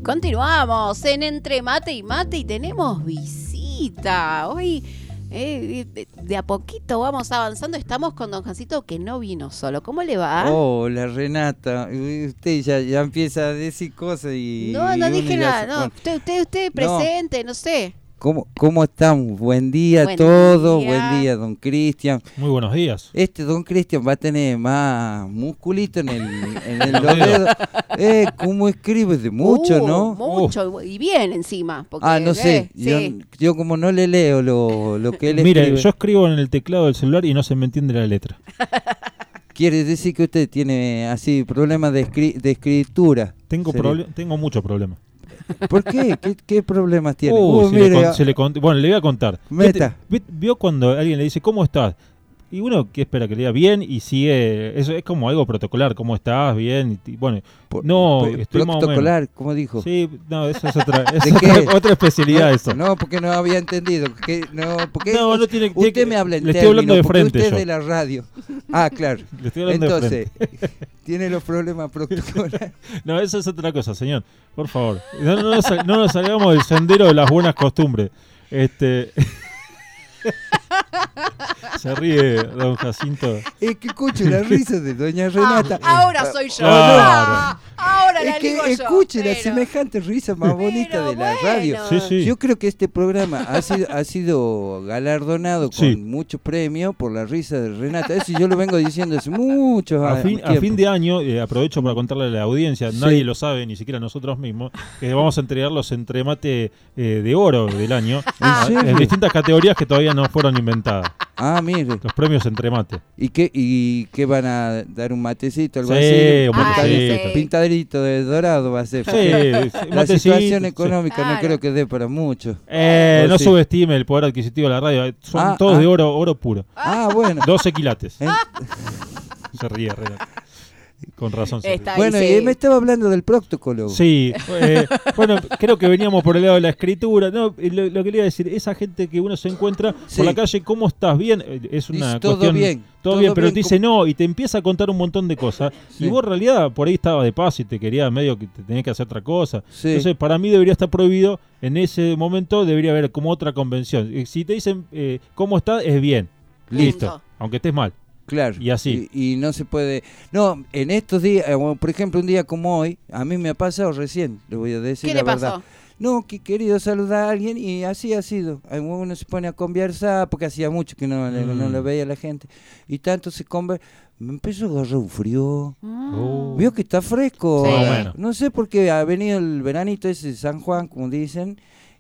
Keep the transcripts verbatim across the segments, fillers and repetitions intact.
Continuamos en Entre Mate y Mate y tenemos visita. Hoy eh, de, de a poquito vamos avanzando. Estamos con don Jancito que no vino solo. ¿Cómo le va? Hola, Renata. Usted ya, ya empieza a decir cosas y... No, no y dije nada. se... No, bueno, usted, usted, usted presente, no, no sé. ¿Cómo, ¿Cómo estamos? Buen día Buen a todos, día. buen día, don Cristian. Muy buenos días. Este don Cristian va a tener más musculito en el, en el los dedos. Eh, ¿Cómo escribe? De mucho, Uh, ¿no? Mucho, uh. y bien encima. Porque, Ah, no sé, eh, yo, sí. yo como no le leo lo, lo que él Mire, escribe. yo escribo en el teclado del celular y no se me entiende la letra. Quiere decir que usted tiene así problemas de, escri de escritura. Tengo, Sería. proble- tengo muchos problemas. ¿Por qué? ¿Qué, qué problemas tiene? Uh, Uh, se mire, le con- ah, se le con- bueno, le voy a contar. Meta. ¿Viste- vi- ¿Vio cuando alguien le dice, ¿cómo estás? Y uno que espera que le diga bien y sigue, eso es como algo protocolar, ¿cómo estás? Bien, y, bueno, por- no, por- estoy más o menos. protocolar, como dijo. Sí, no, eso es otra, es ¿De otra, qué? otra especialidad no, eso. No, porque no había entendido. Que, no, porque No, no tiene- usted tiene- me habla en le estoy hablando términos, de porque frente usted yo. es de la radio. Ah, claro. Le estoy hablando de Entonces, frente. tiene los problemas protocolares. No, eso es otra cosa, señor. Por favor. No, no, no, nos, no nos salgamos del sendero de las buenas costumbres. Este. Se ríe, don Jacinto. Es que escucho la risa de doña Renata. Ah, ahora soy yo. Claro. Ah, ahora la Es que digo yo. escuche la Pero- semejante risa más bonita pero de la bueno. radio. Sí, sí. Yo creo que este programa ha sido, ha sido galardonado con Sí. muchos premios por la risa de Renata. Eso yo lo vengo diciendo hace muchos A años. fin, a fin de año, eh, aprovecho para contarle a la audiencia, Sí. nadie lo sabe, ni siquiera nosotros mismos, que vamos a entregar los entremate eh, de oro del año ¿En serio? en distintas categorías que todavía no fueron inventadas. Ah, mire. Los premios entremate. ¿Y qué, ¿Y qué van a dar? ¿Un matecito? Algo Sí, así. un matecito. Pintadito, pintadito de dorado va a ser. Sí, porque sí, La matecito, situación sí. económica no Claro. creo que dé para mucho. Eh, Oh, no sí. subestime el poder adquisitivo de la radio. Son Ah, todos ah. de oro, oro puro. Ah, bueno. doce quilates. En- Se ríe, Renato. Con razón se ríe. Está ahí, Bueno, sí. y me estaba hablando del proctólogo. Sí, eh, bueno, creo que veníamos por el lado de la escritura. No, eh, lo, lo que le iba a decir, esa gente que uno se encuentra Sí. por la calle, ¿cómo estás? ¿Bien? Eh, Es una Dice, todo cuestión... bien, Todo todo bien, pero bien, te dice no y te empieza a contar un montón de cosas. Sí. Y vos en realidad por ahí estaba de paz y te quería medio que te tenías que hacer otra cosa. Sí. Entonces, para mí debería estar prohibido. En ese momento debería haber como otra convención. Eh, Si te dicen eh, ¿cómo estás? Es bien. Listo. Punto. Aunque estés mal. Claro. Y así. Y, y no se puede. No, en estos días, eh, bueno, por ejemplo, un día como hoy, a mí me ha pasado recién, le voy a decir ¿Qué la le pasó? verdad. No, que he querido saludar a alguien y así ha sido. Uno se pone a conversar, porque hacía mucho que no, Mm. no lo veía la gente. Y tanto se conversa. Me empezó a agarrar un frío. Mm. Oh. Vio que está fresco. Sí. Más o ahora. menos. No sé por qué ha venido el veranito ese de San Juan, como dicen.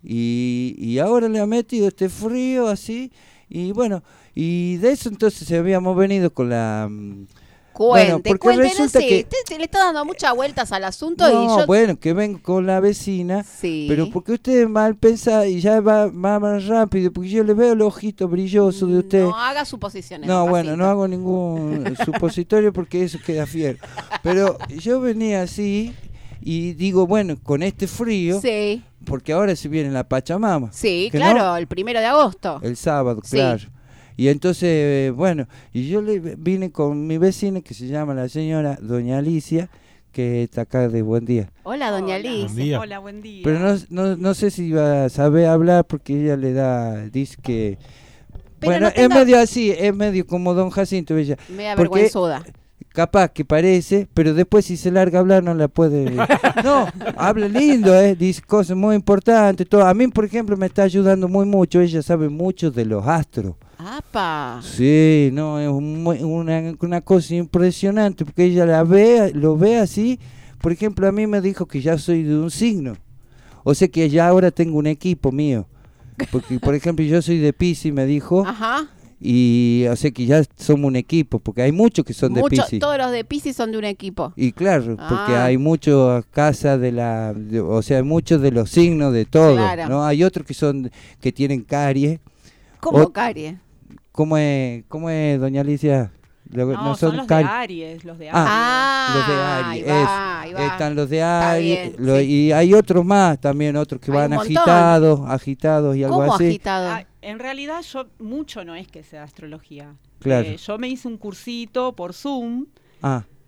Y, y ahora le ha metido este frío así. Y bueno, y de eso entonces habíamos venido con la... mm, Cuente, Bueno, porque cuente, no resulta sé, que- usted se le está dando muchas vueltas al asunto y No, yo... bueno, que vengo con la vecina, Sí. pero porque usted mal pensa y ya va, va más rápido, porque yo le veo el ojito brilloso de usted. No haga suposiciones. No, don bueno, Jacinto. no hago ningún supositorio porque eso queda fiero. Pero yo venía así y digo, bueno, con este frío, Sí, porque ahora se viene la Pachamama, sí, ¿Que claro, no? el primero de agosto. el sábado, Sí. claro. Y entonces, eh, bueno, y yo le vine con mi vecina que se llama la señora Doña Alicia, que está acá de Buen Día. Hola, doña Hola. Liz. Buen día. Hola, buen día. Pero no, no, no sé si va a saber hablar porque ella le da, dice que... Pero bueno, no es tenga- medio así, es medio como don Jacinto, ella. Me porque- avergüenzuda. Capaz que parece, pero después si se larga a hablar no la puede... No, habla lindo, ¿eh? Dice cosas muy importantes, todo. A mí, por ejemplo, me está ayudando muy mucho, ella sabe mucho de los astros. ¡Apa! Sí, no, es un- una, una cosa impresionante, porque ella la ve, lo ve así. Por ejemplo, a mí me dijo que ya soy de un signo. O sea que ya ahora tengo un equipo mío. Porque, por ejemplo, yo soy de Piscis, me dijo, Ajá. y o sea que ya somos un equipo, porque hay muchos que son de Mucho, Piscis. todos los de Piscis son de un equipo. Y claro, porque Ah. hay muchos casas de la, de- o sea, muchos de los signos de todo, Claro. ¿no? Hay otros que son, que tienen caries. ¿Cómo O- carie? ¿Cómo es, cómo es, doña Alicia? Lo- no, son los cari- de Aries, los de Aries. Ah, los de Ah, Aries, ahí va, eso. ahí va. Están los de Está Aries, bien, lo- sí. y hay otros más también, otros que Hay van un montón. agitados, agitados y algo ¿Cómo así. agitado? Ah, en realidad yo mucho no es que sea astrología. Claro. Eh, yo me hice un cursito por Zoom Ah,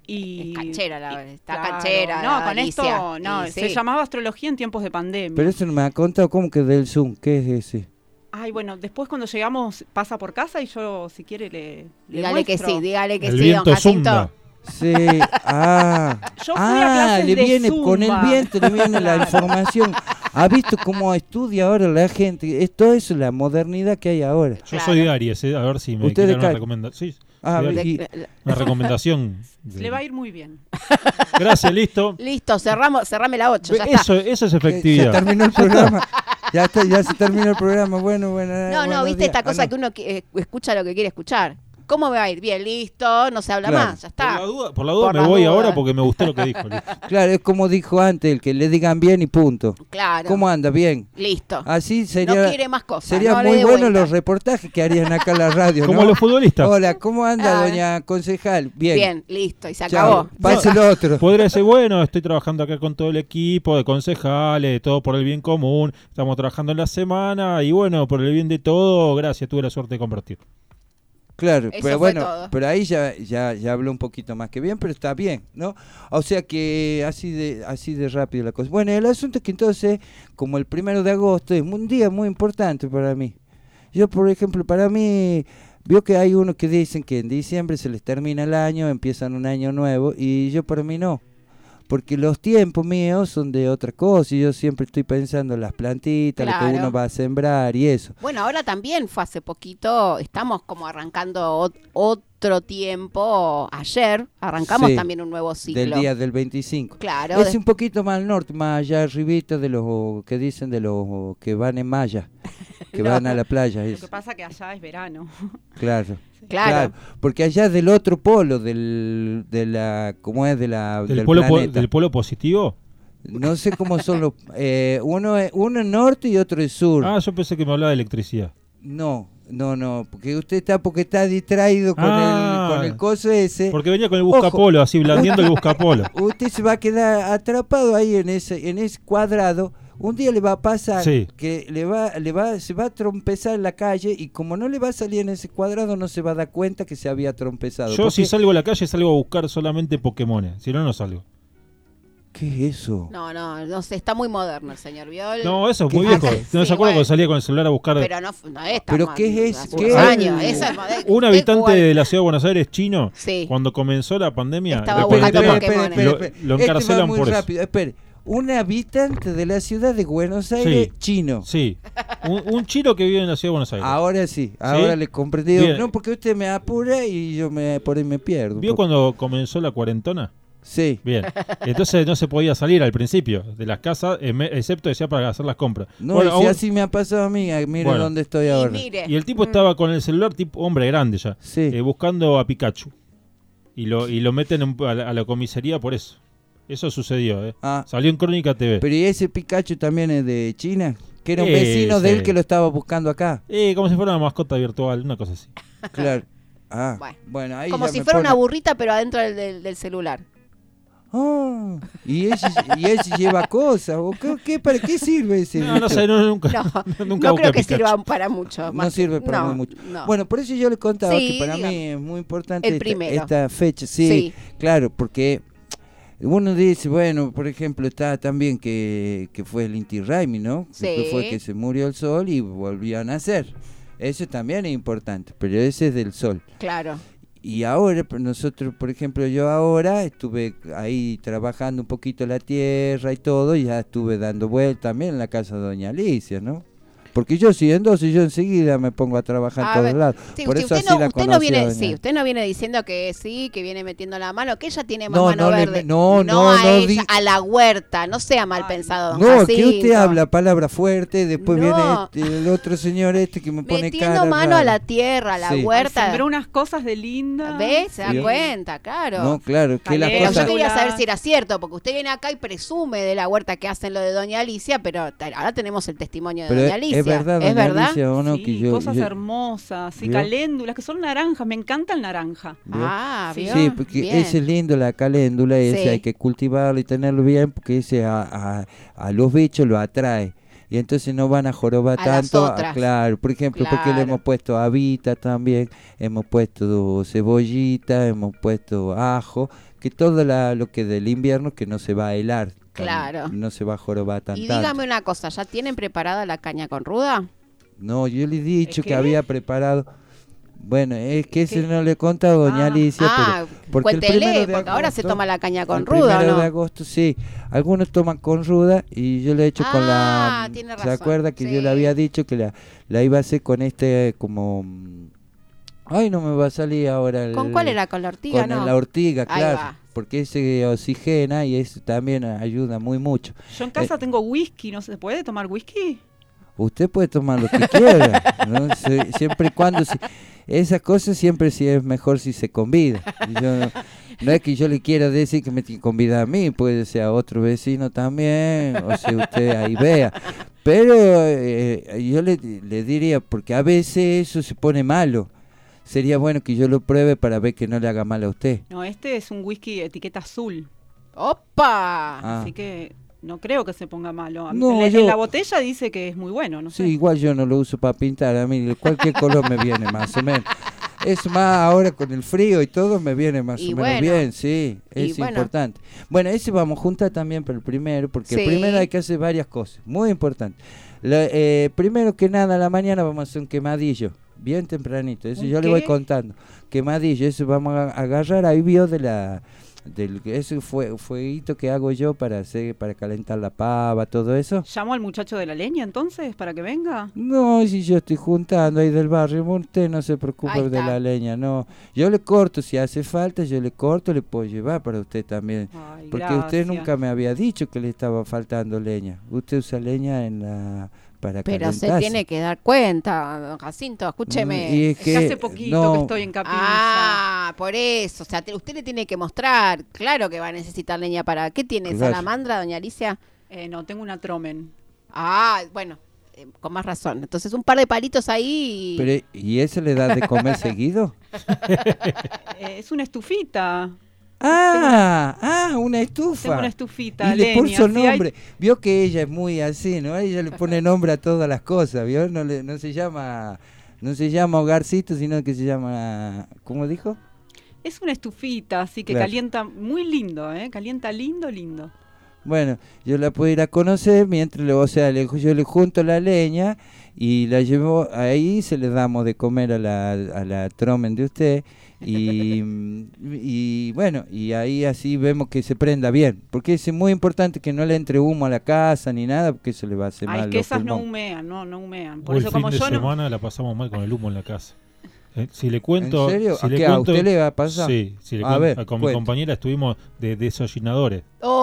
Y, Es canchera, la y- verdad, está claro, canchera, No, con Alicia. esto, no, Y se sí. llamaba astrología en tiempos de pandemia. Pero eso no me ha contado, ¿cómo que del Zoom? ¿Qué es ese? Ay, bueno, después cuando llegamos pasa por casa y yo, si quiere, le, le Dígale que muestro. sí, dígale que El sí, don viento Jacinto. zumba. Sí, ah, Yo fui a ah, clases le de viene con el Zumba. viento, le viene la Claro. información. ¿Ha visto cómo estudia ahora la gente? Es todo eso, la modernidad que hay ahora. Yo Claro. soy de Aries, eh, a ver si me Usted quieren de una Cal- recomendación. Sí, Ah, soy de De- Aries. y- de- Una recomendación. de- Le va a ir muy bien. Gracias, listo. Listo, cerramos, cerrame la ocho, ya está. Eso, eso es eh, efectividad. se terminó el programa. Ya está, ya se terminó el programa. Bueno, bueno. No, no, buenos viste días. esta Ah, cosa no. que uno qui- eh, escucha lo que quiere escuchar. ¿Cómo me va a ir? Bien, listo, no se habla Claro. más, ya Por la está. duda, por la duda Por me las voy dudas. ahora porque me gustó lo que dijo. listo. Claro, es como dijo antes, el que le digan bien y punto. Claro. ¿Cómo anda? Bien. Listo. Así sería. no quiere más cosas. Sería no le muy dé bueno vuelta. los reportajes que harían acá en la radio. Como ¿no? los futbolistas. Hola, ¿cómo anda, Ah. doña concejal? Bien. Bien, listo, y se Chao. acabó. Pase el otro. Podría ser, bueno, estoy trabajando acá con todo el equipo de concejales, todo por el bien común, estamos trabajando en la semana y bueno, por el bien de todo, gracias, tuve la suerte de compartir. Claro, Eso pero fue bueno, todo. pero ahí ya, ya, ya habló un poquito más que bien, pero está bien, ¿no? O sea que así de, así de rápido la cosa. Bueno, el asunto es que entonces, como el primero de agosto es un día muy importante para mí. Yo, por ejemplo, para mí, veo que hay unos que dicen que en diciembre se les termina el año, empiezan un año nuevo, y yo para mí no. Porque los tiempos míos son de otra cosa y yo siempre estoy pensando en las plantitas, lo Claro. que uno va a sembrar y eso. Bueno, ahora también fue hace poquito, estamos como arrancando ot- otro tiempo. Ayer arrancamos Sí, también un nuevo ciclo. Del día del veinticinco. Claro. Es de- un poquito más al norte, más allá arribita de los que dicen de los que van en malla, que No. van a la playa, Lo es, que pasa que allá es verano. claro, claro. porque allá del otro polo del, de la, ¿cómo es de la ¿Del, del polo, po- planeta? del polo positivo? No sé cómo son los, eh, uno es uno es norte y otro es sur. Ah, yo pensé que me hablaba de electricidad. No, no, no, porque usted está porque está distraído con Ah. el con el coso ese. Porque venía con el buscapolo, así blandiendo el buscapolo. Usted se va a quedar atrapado ahí en ese en ese cuadrado. Un día le va a pasar Sí. que le va le va se va a trompezar en la calle y como no le va a salir en ese cuadrado no se va a dar cuenta que se había trompezado. Yo Porque- si salgo a la calle salgo a buscar solamente Pokémones, si no, no salgo. ¿Qué es eso? No, no, no sé, está muy moderno el señor Viol. No, eso es ¿Qué muy viejo. hace? ¿No Sí, se acuerda bueno. cuando salía con el celular a buscar? Pero no, no es tan ¿Pero mal, qué es? hace ¿Qué unos es? años, eso es moderno. Un Usted habitante igual- de la ciudad de Buenos Aires, chino, Sí. cuando comenzó la pandemia, Estaba lo buscando encontré- Pokémon. lo- espere. lo Este va encarcelan muy por eso. rápido. Espere. Un habitante de la ciudad de Buenos Aires, Sí. chino. Sí, un, un chino que vive en la ciudad de Buenos Aires. Ahora sí, ahora le comprendí. Bien. No, porque usted me apura y yo me por ahí me pierdo. un ¿Vio poco. cuando comenzó la cuarentona? Sí. Bien. Entonces no se podía salir al principio de las casas, em- excepto decía para hacer las compras. No, Bueno, y si aún- así me ha pasado a mí, ah, mire Bueno. dónde estoy Y ahora. mire. y el tipo Mm. estaba con el celular tipo hombre grande ya, Sí. eh, buscando a Pikachu. Y lo, y lo meten en- a, la, a la comisaría por eso. Eso sucedió, ¿eh? Ah, Salió en Crónica T V. pero ¿y ese Pikachu también es de China? Que era un Eh, vecino de sí. él que lo estaba buscando acá. Eh, como si fuera una mascota virtual, una cosa así. Claro. Ah, Bueno. bueno, ahí Como ya si me fuera pone- una burrita, pero adentro del, del- del celular. Ah, y ese, y ese lleva cosas. ¿o qué, qué- ¿Para qué sirve ese? No, no bicho? sé, no, nunca, No, nunca no busqué creo que Pikachu. sirva para mucho. No más. sirve para No, muy mucho. no. Bueno, por eso yo le contaba Sí, que para dígame. mí es muy importante El esta, primero. esta fecha. Sí, Sí. claro, porque uno dice, bueno, por ejemplo, está también que, que fue el Inti Raymi, ¿no? Sí. Que fue que se murió el sol y volvió a nacer. Eso también es importante, pero ese es del sol. Claro. Y ahora, pues, nosotros, por ejemplo, yo ahora estuve ahí trabajando un poquito la tierra y todo, y ya estuve dando vueltas también en la casa de doña Alicia, ¿no? Porque yo si entonces yo enseguida me pongo a trabajar en A todos ver, lados. Sí, Por usted, eso usted así no, la usted no conocí a viene, doña- sí, usted no viene diciendo que sí, que viene metiendo la mano, que ella tiene más No, mano no le verde. me- no, no, a no ella, di- a la huerta, no sea mal Ay. pensado, don No, que usted Jacinto. habla palabra fuerte, después No. viene este- el otro señor este que me pone Metiendo cara mano a rara. la tierra, a la Sí. Ay, huerta. sembró unas cosas de linda. ¿Ves? Se da Sí. cuenta, claro. No, claro, que la Calera, Pero cosa... yo quería Hola. saber si era cierto, porque usted viene acá y presume de la huerta que hacen lo de doña Alicia, pero ta- ahora tenemos el testimonio de Pero doña es, Alicia. es verdad, ¿Es doña verdad? Alicia, o no, Sí, que yo... cosas yo- hermosas, y ¿Vio? caléndulas, que son naranjas. Me encanta el naranja. ¿vio? Ah, Sí. ¿vio? Sí, porque Bien. ese es lindo, la caléndula, ese Sí. hay que cultivarlo y tenerlo bien, porque ese a, a, a los bichos lo atrae. Y entonces no van a jorobar A las tanto. otras. Claro, por ejemplo, porque le Claro. hemos puesto habita también, hemos puesto cebollita, hemos puesto ajo, que todo la, lo que del invierno que no se va a helar. Claro. No se va a jorobar tan Y tanto. dígame una cosa, ¿ya tienen preparada la caña con ruda? No, yo le he dicho ¿Qué? que había preparado. Bueno, es que ese ¿Qué? no le he contado a doña Ah. Alicia, Ah, pero porque el cuéntele, primero de porque ahora se agosto- toma la caña con al ruda, ¿o primero no? de agosto, sí. Algunos toman con ruda y yo le he hecho con la... Ah, tiene ¿Se razón, acuerda que sí. yo le había dicho que la, la iba a hacer con este como... mm, Ay, no me va a salir ahora. El, ¿Con cuál era? ¿Con la ortiga? Con No. la ortiga, Ahí claro. va. Porque ese oxigena y eso también ayuda muy mucho. Yo en casa tengo whisky, ¿no se puede tomar whisky? Usted puede tomar lo que quiera, ¿no? Se- siempre y cuando... Si, esas cosas siempre sí es mejor si se convida. Yo no, no es que yo le quiera decir que me tiene que convidar a mí, puede ser a otro vecino también, o sea, usted ahí vea. Pero eh, yo le, le diría, porque a veces eso se pone malo. Sería bueno que yo lo pruebe para ver que no le haga mal a usted. No, este es un whisky etiqueta azul, ¡Opa! Ah. así que no creo que se ponga malo. A- No, en, la, yo- en la botella dice que es muy bueno, no Sí, sé. igual yo no lo uso para pintar, a mí cualquier color me viene más o menos. Es más, ahora con el frío y todo me viene más Y o menos bueno, bien, sí, y es bueno. importante. Bueno, ese vamos a juntar también para el primero, porque Sí. primero hay que hacer varias cosas, muy importante. La- eh, primero que nada, a la mañana vamos a hacer un quemadillo, bien tempranito, eso ¿Un yo le voy qué? contando. Quemadillo, eso vamos a agarrar, ahí vio de la... Del, ese fue fueguito que hago yo para hacer para calentar la pava, todo eso. ¿Llamo al muchacho de la leña entonces para que venga? No, si yo estoy juntando ahí del barrio, usted no se preocupe Ahí de está. la leña, no. Yo le corto, si hace falta, yo le corto, le puedo llevar para usted también. Ay, Porque usted gracias. nunca me había dicho que le estaba faltando leña. Usted usa leña en la para Pero se calentarse. tiene que dar cuenta, don Jacinto, escúcheme. Mm, y es Es que hace que, poquito no, que estoy en Capilla. Ah, por eso. O sea, te- usted le tiene que mostrar. Claro que va a necesitar leña para... ¿Qué tiene? Claro. ¿Salamandra, doña Alicia? Eh, no, tengo una tromen. Ah, bueno, eh, con más razón. Entonces, un par de palitos ahí y... Pero, ¿y eso le da de comer seguido? Eh, es una estufita. Ah, ah, una estufa. Tengo una estufita, Y le leña. puso sí, hay- nombre. Vio que ella es muy así, ¿no? Ella le pone nombre a todas las cosas, ¿vio? No, le, no se llama no se llama hogarcito, sino que se llama... ¿Cómo dijo? Es una estufita, así que Claro. calienta muy lindo, ¿eh? Calienta lindo, lindo. Bueno, yo la puedo ir a conocer mientras, le, o sea, le, yo le junto la leña y la llevo ahí, se le damos de comer a la, a la tromen de usted y, y bueno, y ahí así vemos que se prenda bien, porque es muy importante que no le entre humo a la casa ni nada, porque eso le va a hacer Ay, mal es que los esas no pulmones. humean, no, no humean. Por O eso el fin como de yo no... semana la pasamos mal con el humo en la casa. Eh, Si le cuento... ¿En serio? Si ¿A le qué? ¿A cuento- usted le va a pasar? Sí, si le A cuen- ver, con mi cuente. compañera estuvimos de desollinadores.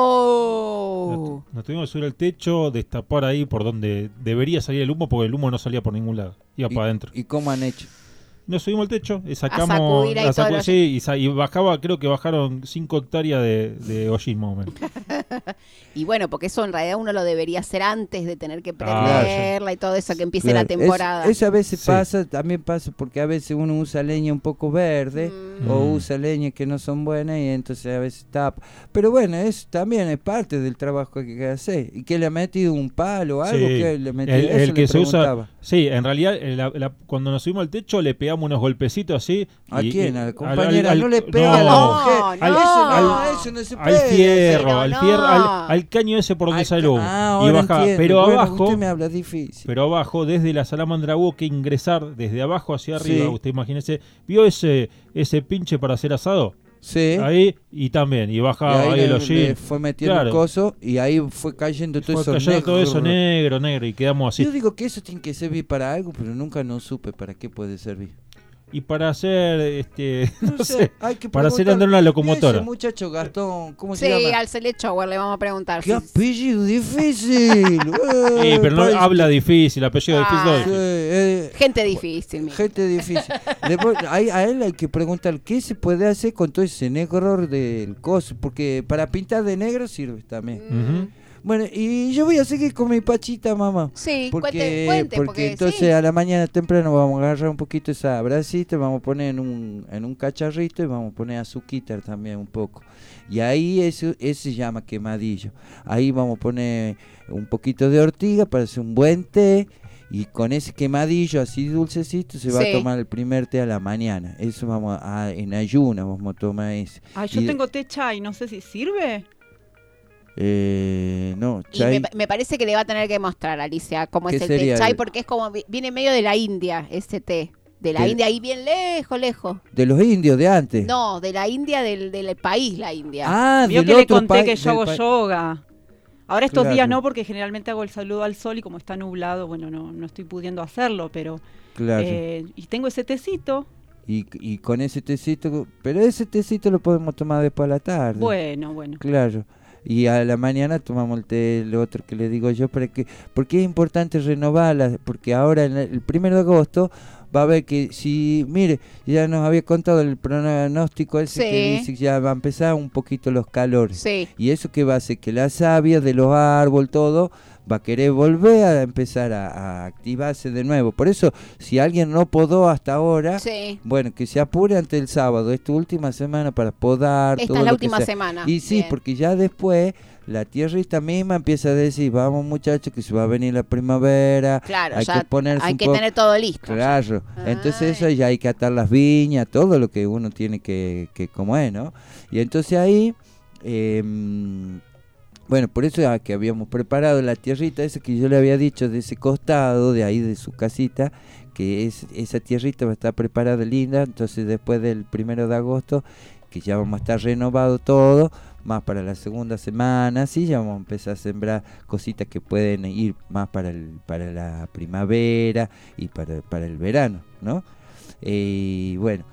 ¡Oh! Nos, nos tuvimos que subir al techo, destapar ahí por donde debería salir el humo, porque el humo no salía por ningún lado, iba ¿Y, para adentro. ¿Y cómo han hecho? Nos subimos al techo y sacamos... sacudir ahí a todo sacu- el sí, y, sa- y bajaba, creo que bajaron cinco hectáreas de, de hollín más o menos. Y bueno, porque eso en realidad uno lo debería hacer antes de tener que Claro. prenderla y todo eso, que empiece la Claro, temporada. es- Eso a veces Sí. pasa, también pasa porque a veces uno usa leña un poco verde Mm. o Mm. usa leña que no son buenas y entonces a veces tapa. Pero bueno, eso también es parte del trabajo que hay que hacer. ¿Y que le ha metido un palo o algo? Sí. que le ha metido? El, Eso el le que se usa... preguntaba. Sí, en realidad eh, la- la- cuando nos subimos al techo le pegamos unos golpecitos así. ¿A y- quién? y- ¿A la al- compañera? al- no le al- pega a la no, mujer. no, eso no, no. eso no se al puede. fierro, pero al no. fierro, al, al caño ese por donde Al sale el ca- humo. Ah, y ahora baja, entiendo. pero Bueno, abajo, usted me habla difícil. pero abajo, desde la salamandra hubo que ingresar desde abajo hacia arriba. Sí. Usted imagínese, ¿vio ese ese pinche para hacer asado? Sí. Ahí y también, y Y bajaba ahí ahí le, el le hollín. fue metiendo Claro. el coso y ahí fue cayendo todo Fue eso cayendo negro. todo eso negro, negro, y quedamos así. Yo digo que eso tiene que servir para algo, pero nunca no supe para qué puede servir. Y para hacer, este, no, No sé, sé, hay que para hacer preguntar. andar una Ese locomotora. muchacho Gastón, ¿cómo se Sí, llama? al Selechower le vamos a preguntar. ¡Qué si- apellido difícil! Sí, Eh, pero no país- habla difícil, apellido Ah. Sí, difícil. eh, Gente difícil, mira. gente difícil. Después, ahí- a él hay que preguntar qué se puede hacer con todo ese negro del coso, porque para pintar de negro sirve también. Ujú. Bueno, y yo voy a seguir con mi pachita, mamá. Sí, Porque, cuente, cuente, porque, porque entonces sí. a la mañana temprano vamos a agarrar un poquito esa bracita, vamos a poner en un, en un cacharrito y vamos a poner azuquitar también un poco. Y ahí eso, eso se llama quemadillo. Ahí vamos a poner un poquito de ortiga para hacer un buen té Y con ese quemadillo así dulcecito se va Sí. a tomar el primer té a la mañana. Eso vamos a, en ayuna vamos a tomar ese. Ah, yo Y- tengo té chai, no sé si sirve. Eh, no, Y chai. me, me parece que le va a tener que mostrar, Alicia, cómo ¿Qué es el sería té chai, el- porque es como, vi- viene medio de la India, ese té. De la Del- India, ahí bien lejos, lejos. De los indios de antes. No, de la India, del, del país, la India. Ah, Vio del que le otro conté país- que yo del hago pa- yoga. Ahora estos Claro. días no, porque generalmente hago el saludo al sol y como está nublado, bueno, no, no estoy pudiendo hacerlo, pero... Claro. eh, y tengo ese tecito. Y, y con ese tecito, pero ese tecito lo podemos tomar después a la tarde. Bueno, bueno. Claro. Y a la mañana tomamos el té, el otro que le digo yo, para que, porque es importante renovarla, porque ahora en el primero de agosto va a ver que si, mire, ya nos había contado el pronóstico ese Sí. que dice que ya va a empezar un poquito los calores. Sí. Y eso que va a hacer que la savia de los árboles, todo, va a querer volver a empezar a, a activarse de nuevo. Por eso, si alguien no podó hasta ahora, Sí. bueno, que se apure ante el sábado, esta última semana para podar. Esta todo es la lo que última sea. semana. Y sí, Bien. porque ya después la tierrita misma empieza a decir, vamos muchachos, que se va a venir la primavera, Claro, hay ya que ponerse hay un que poco- tener todo listo. Claro, entonces Ay. eso ya hay que atar las viñas, todo lo que uno tiene que, que como es, ¿no? Y entonces ahí, eh, bueno, por eso ya que habíamos preparado la tierrita esa que yo le había dicho de ese costado, de ahí de su casita, que es esa tierrita va a estar preparada linda, entonces después del primero de agosto, que ya vamos a estar renovado todo, más para la segunda semana, sí, ya vamos a empezar a sembrar cositas que pueden ir más para el, para la primavera y para, para el verano, ¿no? Eh, bueno,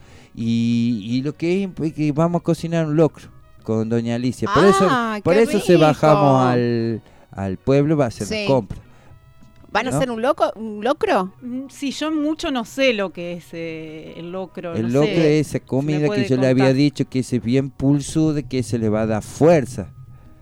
y, y lo que es es que vamos a cocinar un locro con doña Alicia, por Ah, eso, por qué eso se rico. bajamos al, al pueblo, va a hacer Sí. compra. ¿Van a ¿no? hacer un loco, un locro? Mm, Sí, yo mucho no sé lo que es eh, el locro. El no locro sé. es esa comida puede que yo le había contar. dicho que es bien pulsuda, que se le va a dar fuerza,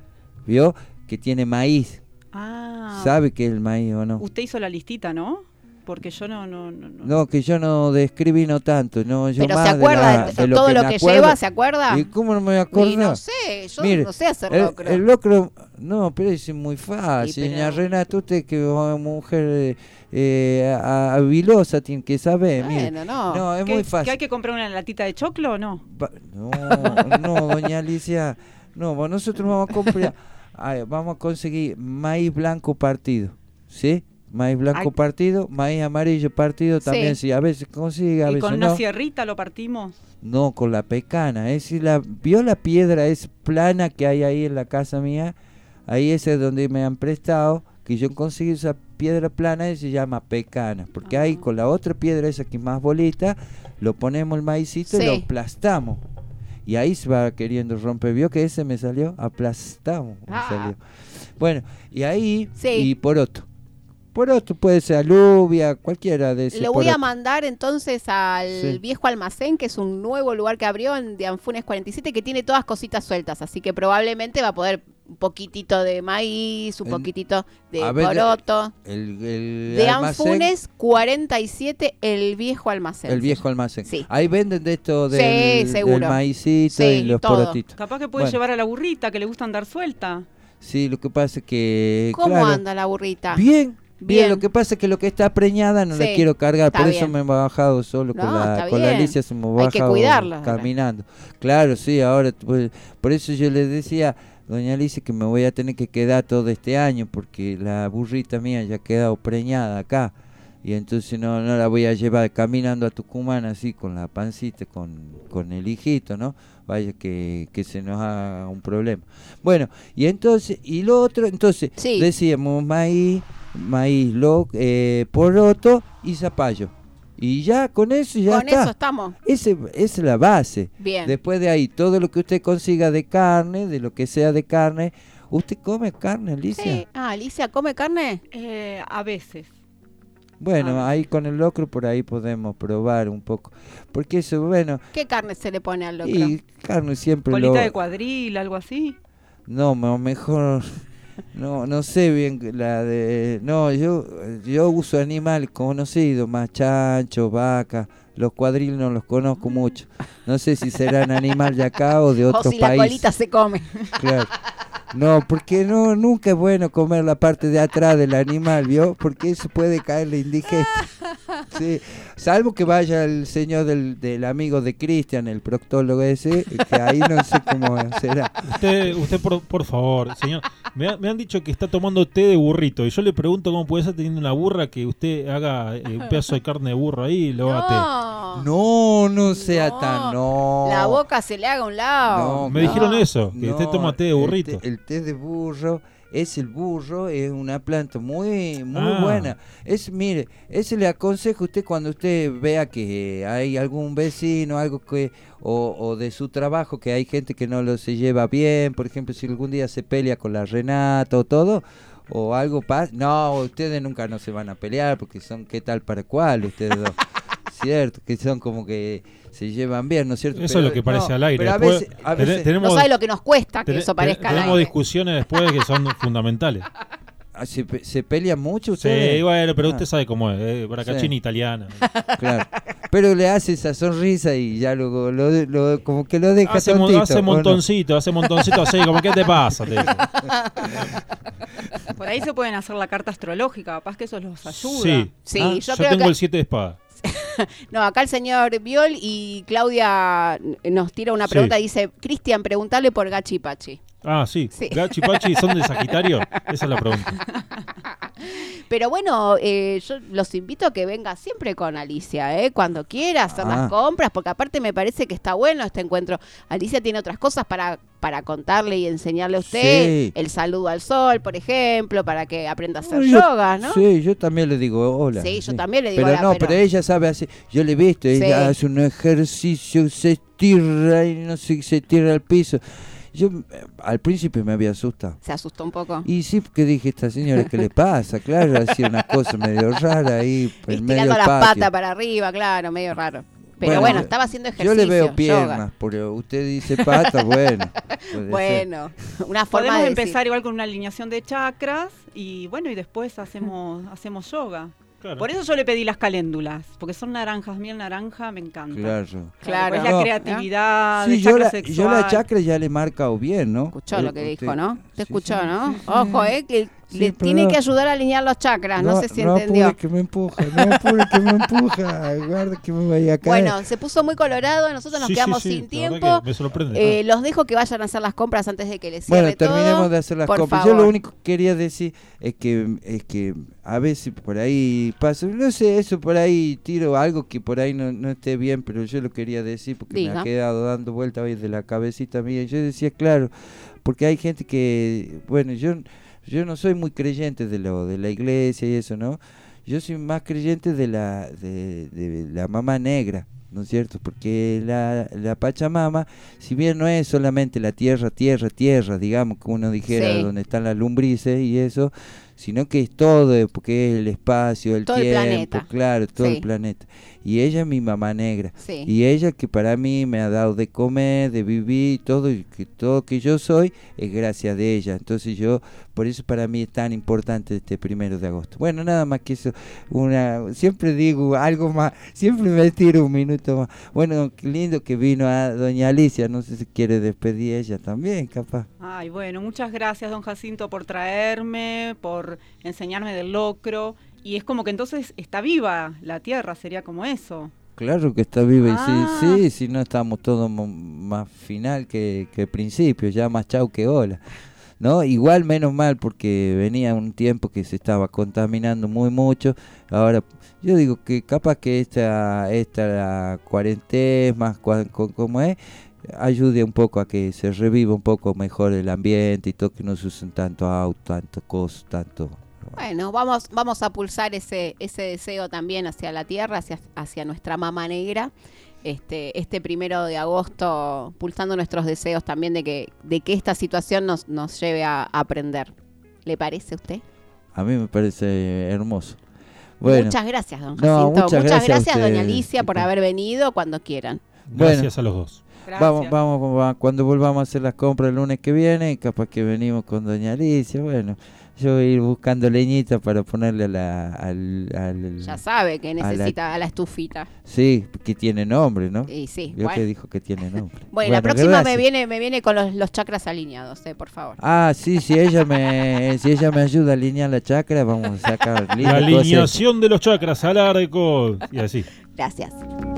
¿vio? Que tiene maíz, Ah, ¿sabe qué es el maíz o no? usted hizo la listita, ¿no? Porque yo no... No, no, no. No, que yo no describí no tanto, no, yo Pero más se acuerda de, la- de, de lo todo que lo me que acuerdo. lleva, ¿se acuerda? ¿Y cómo no me voy a acordar? Y no sé, yo Mire, no sé hacer el, locro. el locro, no, pero es muy fácil, Sí, pero- doña Renata, usted que es mujer eh, a- habilosa, tiene que saber, mire. Bueno, no. No, es ¿Qué- muy ¿Que fácil. hay que comprar una latita de choclo o no? Va- No, no, doña Alicia, no, bueno, nosotros vamos a comprar, ay, vamos a conseguir maíz blanco partido, ¿sí? Maíz blanco Ay. partido, maíz amarillo partido también, Sí. sí, a veces consigue, a Y veces con una no. sierrita lo partimos. No, con la pecana, es decir, la, ¿vio la piedra es plana que hay ahí en la casa mía? Ahí ese es donde me han prestado, que yo conseguí esa piedra plana y se llama pecana, porque ahí Ah. con la otra piedra esa que es más bolita, lo ponemos el maicito y lo Sí. aplastamos. Y ahí se va queriendo romper, ¿vio que ese me salió? Aplastamos, me Ah. salió. Bueno, y ahí, Sí. y poroto. Poroto puede ser alubia, cualquiera de esos. Le voy a porotos. mandar entonces al Sí. viejo almacén, que es un nuevo lugar que abrió en de Anfunes cuarenta y siete, que tiene todas cositas sueltas, así que probablemente va a poder un poquitito de maíz, un En- poquitito de a ver, poroto. El, el De almacén- Anfunes cuarenta y siete, el viejo almacén. El viejo almacén. Sí. Ahí venden de esto Sí, del, del seguro. maicito Sí, y los todo. porotitos. Capaz que puede Bueno. llevar a la burrita, que le gusta andar suelta. Sí, lo que pasa es que... ¿Cómo claro, anda la burrita? Bien, bien, Bien. Lo que pasa es que lo que está preñada no Sí, le quiero cargar, está por eso bien. me he bajado solo con, No, la, está con la bien. Alicia, se me Hay que bajado cuidarla. caminando. Claro, sí, ahora, pues, por eso yo le decía, doña Alicia, que me voy a tener que quedar todo este año, porque la burrita mía ya ha quedado preñada acá. Y entonces no, no la voy a llevar caminando a Tucumán así con la pancita, con, con el hijito, ¿no? Vaya que, que se nos haga un problema. Bueno, y entonces, y lo otro, entonces, Sí. decíamos maíz, maíz, lo, eh, poroto y zapallo. Y ya con eso ya Con está. eso estamos. Ese, esa es la base. Bien. Después de ahí, todo lo que usted consiga de carne, de lo que sea de carne. ¿Usted come carne, Alicia? Sí. Ah, Alicia, ¿come carne? Eh, a veces. Bueno, Ah. ahí con el locro por ahí podemos probar un poco. Porque eso, bueno, ¿Qué carne se le pone al locro? y carne siempre Colita lo... de cuadril, algo así. No, mo- mejor... No, no sé bien la de... No, yo yo uso animales conocidos, más chancho, vaca. Los cuadriles no los conozco mucho. No sé si serán animal de acá o de o otro si la país. colita se come. Claro. No, porque no, nunca es bueno comer la parte de atrás del animal, ¿vio? Porque eso puede caerle indigesto. Sí, salvo que vaya el señor del, del amigo de Cristian, el proctólogo ese, que ahí no sé cómo será. Usted, usted por, por favor, señor, me, ha- me han dicho que está tomando té de burrito y yo le pregunto cómo puede ser teniendo una burra que usted haga eh, un pedazo de carne de burro ahí y lo haga té. No. No, no sea No. tan, no. La boca se le haga a un lado. No, Me dijeron eso, que usted No, toma té de burrito. El té, el té de burro es el burro, es una planta muy muy Ah. buena. Es, mire, ese le aconsejo a usted cuando usted vea que hay algún vecino, algo que o, o de su trabajo que hay gente que no lo se lleva bien, por ejemplo, si algún día se pelea con la Renata o todo o algo pasa, no, ustedes nunca no se van a pelear porque son qué tal para cuál ustedes dos. Cierto, que son como que se llevan bien, ¿no es cierto? Eso Pero es lo que parece no, al aire. Pero a Después, veces, a tene- veces tenemos, No sabe lo que nos cuesta que tene- eso parezca al tenemos aire. discusiones después que son fundamentales. ah, se, pe- se pelean mucho Sí, ustedes. bueno, pero Ah. usted sabe cómo es, eh, bracachina Sí. italiana. Claro. Pero le hace esa sonrisa y ya luego lo, lo- como que lo deja Hace, mon- tontito, hace ¿o no? montoncito, hace montoncito así, como ¿qué te pasa? Te dice. Por ahí se pueden hacer la carta astrológica, capaz que eso los ayuda. Sí, Sí, Ah, yo, yo creo tengo que... el siete de espada. No, acá el señor Viol y Claudia nos tira una pregunta. Sí. Dice, Cristian, preguntale por Gachi Pachi. Ah, sí. Sí. Gachi Pachi son de Sagitario. Esa es la pregunta. Pero bueno, eh, yo los invito a que venga siempre con Alicia, ¿eh? Cuando quiera hacer Ah. las compras, porque aparte me parece que está bueno este encuentro. Alicia tiene otras cosas para, para contarle y enseñarle a usted. Sí. El saludo al sol, por ejemplo, para que aprenda a hacer Yo- yoga, ¿no? Sí, yo también le digo hola. Sí, yo también le digo pero hola, no, pero- pero... ella sabe hacer, yo le he visto, ella Sí. hace un ejercicio, se estira y no sé, se tira al piso. Yo eh, al principio me había asustado. Se asustó un poco. Y sí, porque dije, esta señora, ¿qué le pasa? Claro, hacía una cosa medio rara ahí en medio Estirando del las patio. patas para arriba, claro, medio raro. Pero Bueno, bueno, yo- estaba haciendo Yo ejercicio. le veo yoga. piernas, pero usted dice patas, bueno. puede ser. Bueno, una forma Podemos de empezar decir. igual con una alineación de chakras y bueno, y después hacemos hacemos yoga. Claro. Por eso yo le pedí las caléndulas, porque son naranjas, miel naranja, me encanta. Claro. Claro. Es la No. creatividad, Sí, el yo chakra la, sexual. yo la chakra ya le he marcado bien, ¿no? Escuchó lo que Eh, dijo, usted- ¿no? Te sí, escuchó, sí, ¿no? sí, sí. Ojo, ¿eh? Que Sí, le pero tiene no- que ayudar a alinear los chakras. No, sé si no entendió. apure que me empuja, no apure que me empuja, guarda que me vaya a caer. Bueno, se puso muy colorado. Nosotros nos Sí, sí, quedamos sí, sin la verdad tiempo. que me sorprende. Eh, los dejo que vayan a hacer las compras antes de que les cierre Bueno, terminemos todo. de hacer las Por compras. favor. Yo lo único que quería decir es que es que a veces por ahí pasa, no sé, eso por ahí tiro algo que por ahí no, no esté bien, pero yo lo quería decir porque me Diga. ha quedado dando vuelta hoy de la cabecita mía. Yo decía, claro, porque hay gente que, bueno, yo yo no soy muy creyente de lo de la iglesia y eso, ¿no? Yo soy más creyente de la de, de la mamá negra, ¿no es cierto? Porque la, la Pachamama, si bien no es solamente la tierra, tierra, tierra, digamos, que uno dijera, Sí. donde están las lumbrices y eso, sino que es todo, porque es el espacio, el Todo el tiempo, planeta. claro, todo Sí. el planeta. Y ella es mi mamá negra. Sí. Y ella que para mí me ha dado de comer, de vivir, todo, y que todo que yo soy es gracias de ella. Entonces yo, por eso para mí es tan importante este primero de agosto. Bueno, nada más que eso, una, siempre digo algo más, siempre me tiro un minuto más. Bueno, qué lindo que vino a doña Alicia, no sé si quiere despedir ella también, capaz. Ay, bueno, muchas gracias, don Jacinto, por traerme, por enseñarme del locro. Y es como que entonces está viva la tierra, sería como eso. Claro que está viva Ah. y sí, sí, si no estamos todos mo- más final que, que principio, ya más chau que hola. ¿No? Igual menos mal porque venía un tiempo que se estaba contaminando muy mucho. Ahora yo digo que capaz que esta esta la cuarentena, cua- co- como es, ayude un poco a que se reviva un poco mejor el ambiente y todo, que no se usen tanto auto, tanto cosas, tanto. Bueno, vamos, vamos a pulsar ese, ese deseo también hacia la tierra, hacia, hacia nuestra mamá negra. Este, este primero de agosto, pulsando nuestros deseos también de que, de que esta situación nos, nos lleve a, a aprender. ¿Le parece a usted? A mí me parece hermoso. Bueno, Muchas gracias, don No, Jacinto. muchas muchas gracias a gracias, doña ustedes. Alicia, por haber venido cuando quieran. Gracias a los dos. Gracias. Vamos, vamos, va- cuando volvamos a hacer las compras el lunes que viene, capaz que venimos con doña Alicia, bueno, Yo voy a ir buscando leñita para ponerle a la, al, al... Ya sabe que a la- necesita a la estufita. Sí, que tiene nombre, ¿no? Y sí, Yo bueno. que dijo que tiene nombre. Bueno, la próxima gracias. me viene me viene con los, los chakras alineados, eh, por favor. Ah, sí, si ella me si ella me ayuda a alinear la chakra, vamos a sacar La linda cosa. alineación de los chakras al arco. Y así. Gracias.